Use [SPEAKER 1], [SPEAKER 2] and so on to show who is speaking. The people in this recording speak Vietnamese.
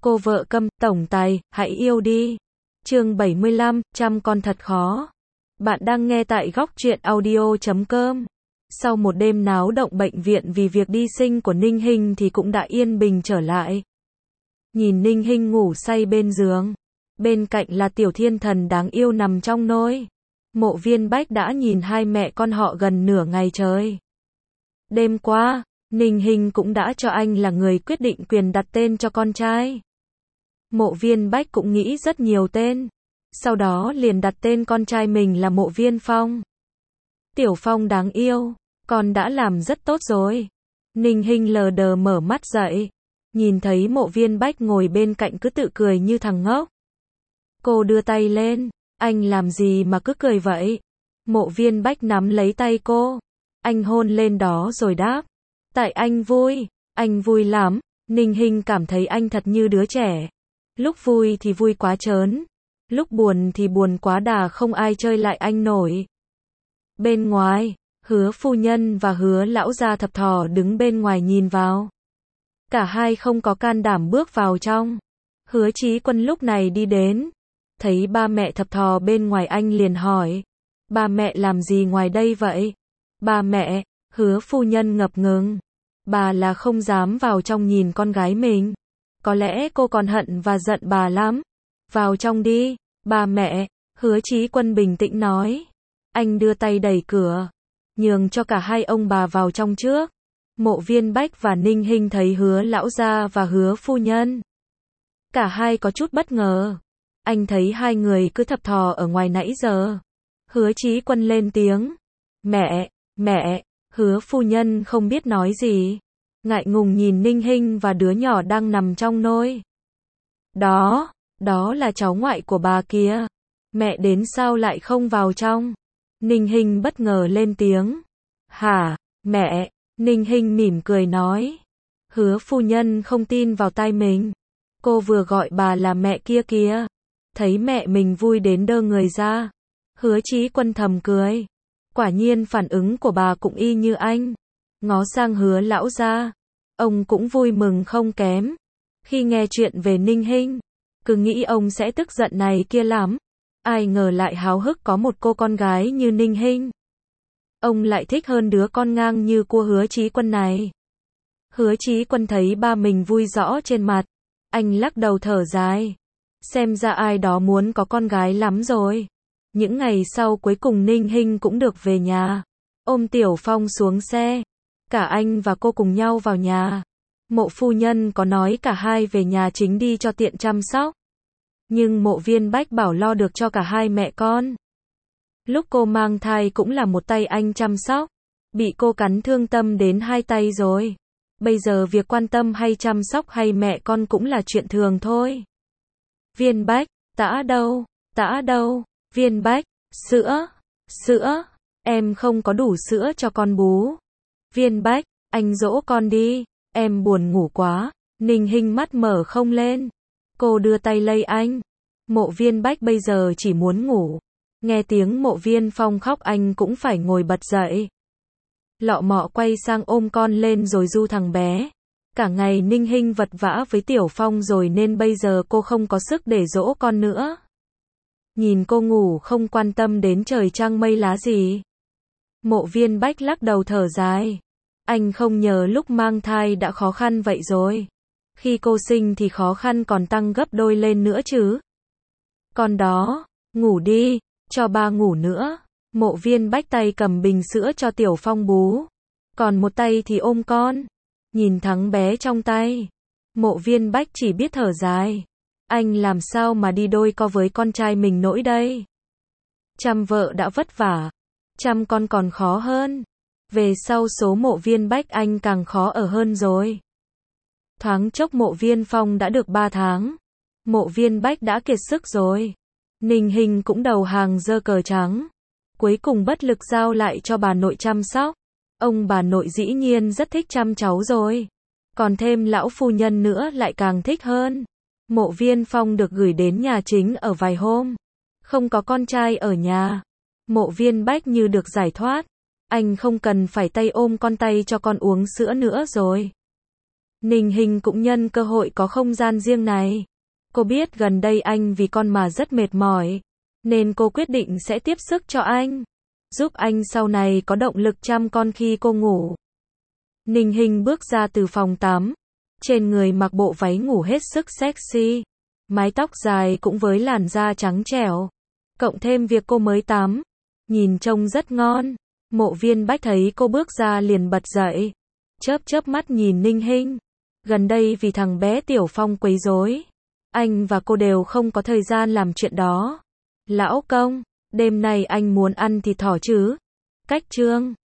[SPEAKER 1] Cô vợ câm, tổng tài, hãy yêu đi. Chương 75, chăm con thật khó. Bạn đang nghe tại góc truyện audio.com. Sau một đêm náo động bệnh viện vì việc đi sinh của Ninh Hinh thì cũng đã yên bình trở lại. Nhìn Ninh Hinh ngủ say bên giường. Bên cạnh là Tiểu Thiên Thần đáng yêu nằm trong nôi. Mộ Viên Bách đã nhìn hai mẹ con họ gần nửa ngày trời. Đêm qua, Ninh Hinh cũng đã cho anh là người quyết định quyền đặt tên cho con trai. Mộ Viên Bách cũng nghĩ rất nhiều tên. Sau đó liền đặt tên con trai mình là Mộ Viên Phong. Tiểu Phong đáng yêu, con đã làm rất tốt rồi. Ninh Hinh lờ đờ mở mắt dậy. Nhìn thấy Mộ Viên Bách ngồi bên cạnh cứ tự cười như thằng ngốc. Cô đưa tay lên. Anh làm gì mà cứ cười vậy? Mộ Viên Bách nắm lấy tay cô. Anh hôn lên đó rồi đáp. Tại anh vui lắm. Ninh Hinh cảm thấy anh thật như đứa trẻ. Lúc vui thì vui quá trớn. Lúc buồn thì buồn quá đà, không ai chơi lại anh nổi. Bên ngoài, Hứa phu nhân và Hứa lão gia Thập Thò đứng bên ngoài nhìn vào. Cả hai không có can đảm bước vào trong. Hứa Chí Quân lúc này đi đến. Thấy ba mẹ Thập Thò bên ngoài anh liền hỏi. Ba mẹ làm gì ngoài đây vậy? Ba mẹ, Hứa phu nhân ngập ngừng. Bà là không dám vào trong nhìn con gái mình. Có lẽ cô còn hận và giận bà lắm. Vào trong đi, ba mẹ, Hứa Chí Quân bình tĩnh nói. Anh đưa tay đẩy cửa, nhường cho cả hai ông bà vào trong trước. Mộ Viên Bách và Ninh Hinh thấy Hứa lão gia và Hứa phu nhân. Cả hai có chút bất ngờ. Anh thấy hai người cứ thập thò ở ngoài nãy giờ. Hứa Chí Quân lên tiếng. Mẹ, Hứa phu nhân không biết nói gì. Ngại ngùng nhìn Ninh Hinh và đứa nhỏ đang nằm trong nôi. Đó là cháu ngoại của bà kia. Mẹ đến sao lại không vào trong? Ninh Hinh bất ngờ lên tiếng. Hả, mẹ? Ninh Hinh mỉm cười nói. Hứa phu nhân không tin vào tai mình. Cô vừa gọi bà là mẹ kia kìa. Thấy mẹ mình vui đến đơ người ra. Hứa Chí Quân thầm cười. Quả nhiên phản ứng của bà cũng y như anh. Ngó sang Hứa lão gia. Ông cũng vui mừng không kém. Khi nghe chuyện về Ninh Hinh, cứ nghĩ ông sẽ tức giận này kia lắm. Ai ngờ lại háo hức có một cô con gái như Ninh Hinh. Ông lại thích hơn đứa con ngang như của Hứa Chí Quân này. Hứa Chí Quân thấy ba mình vui rõ trên mặt. Anh lắc đầu thở dài. Xem ra ai đó muốn có con gái lắm rồi. Những ngày sau cuối cùng Ninh Hinh cũng được về nhà. Ôm Tiểu Phong xuống xe. Cả anh và cô cùng nhau vào nhà. Mộ phu nhân có nói cả hai về nhà chính đi cho tiện chăm sóc. Nhưng Mộ Viên Bách bảo lo được cho cả hai mẹ con. Lúc cô mang thai cũng là một tay anh chăm sóc. Bị cô cắn thương tâm đến hai tay rồi. Bây giờ việc quan tâm hay chăm sóc hay mẹ con cũng là chuyện thường thôi. Viên Bách, tã đâu? Viên Bách, sữa, em không có đủ sữa cho con bú. Viên Bách, anh dỗ con đi, em buồn ngủ quá. Ninh Hinh mắt mở không lên. Cô đưa tay lay anh. Mộ Viên Bách bây giờ chỉ muốn ngủ. Nghe tiếng Mộ Viên Phong khóc anh cũng phải ngồi bật dậy. Lọ mọ quay sang ôm con lên rồi du thằng bé. Cả ngày Ninh Hinh vật vã với Tiểu Phong rồi nên bây giờ cô không có sức để dỗ con nữa. Nhìn cô ngủ không quan tâm đến trời trăng mây lá gì. Mộ Viên Bách lắc đầu thở dài. Anh không nhờ lúc mang thai đã khó khăn vậy rồi. Khi cô sinh thì khó khăn còn tăng gấp đôi lên nữa chứ. Con đó, ngủ đi, cho ba ngủ nữa. Mộ Viên Bách tay cầm bình sữa cho Tiểu Phong bú. Còn một tay thì ôm con. Nhìn thằng bé trong tay. Mộ Viên Bách chỉ biết thở dài. Anh làm sao mà đi đôi co với con trai mình nổi đây. Chăm vợ đã vất vả. Chăm con còn khó hơn. Về sau số Mộ Viên Bách anh càng khó ở hơn rồi. Thoáng chốc Mộ Viên Phong đã được 3 tháng. Mộ Viên Bách đã kiệt sức rồi. Ninh Hinh cũng đầu hàng giơ cờ trắng. Cuối cùng bất lực giao lại cho bà nội chăm sóc. Ông bà nội dĩ nhiên rất thích chăm cháu rồi. Còn thêm lão phu nhân nữa lại càng thích hơn. Mộ Viên Phong được gửi đến nhà chính ở vài hôm. Không có con trai ở nhà. Mộ Viên Bách như được giải thoát. Anh không cần phải tay ôm con tay cho con uống sữa nữa rồi. Ninh Hinh cũng nhân cơ hội có không gian riêng này. Cô biết gần đây anh vì con mà rất mệt mỏi, nên cô quyết định sẽ tiếp sức cho anh, giúp anh sau này có động lực chăm con khi cô ngủ. Ninh Hinh bước ra từ phòng tắm, trên người mặc bộ váy ngủ hết sức sexy, mái tóc dài cũng với làn da trắng trẻo, cộng thêm việc cô mới tắm, nhìn trông rất ngon. Mộ Viên Bách thấy cô bước ra liền bật dậy, chớp chớp mắt nhìn Ninh Hinh. Gần đây vì thằng bé Tiểu Phong quấy rối, anh và cô đều không có thời gian làm chuyện đó. Lão công, đêm nay anh muốn ăn thịt thỏ chứ? Cách Trương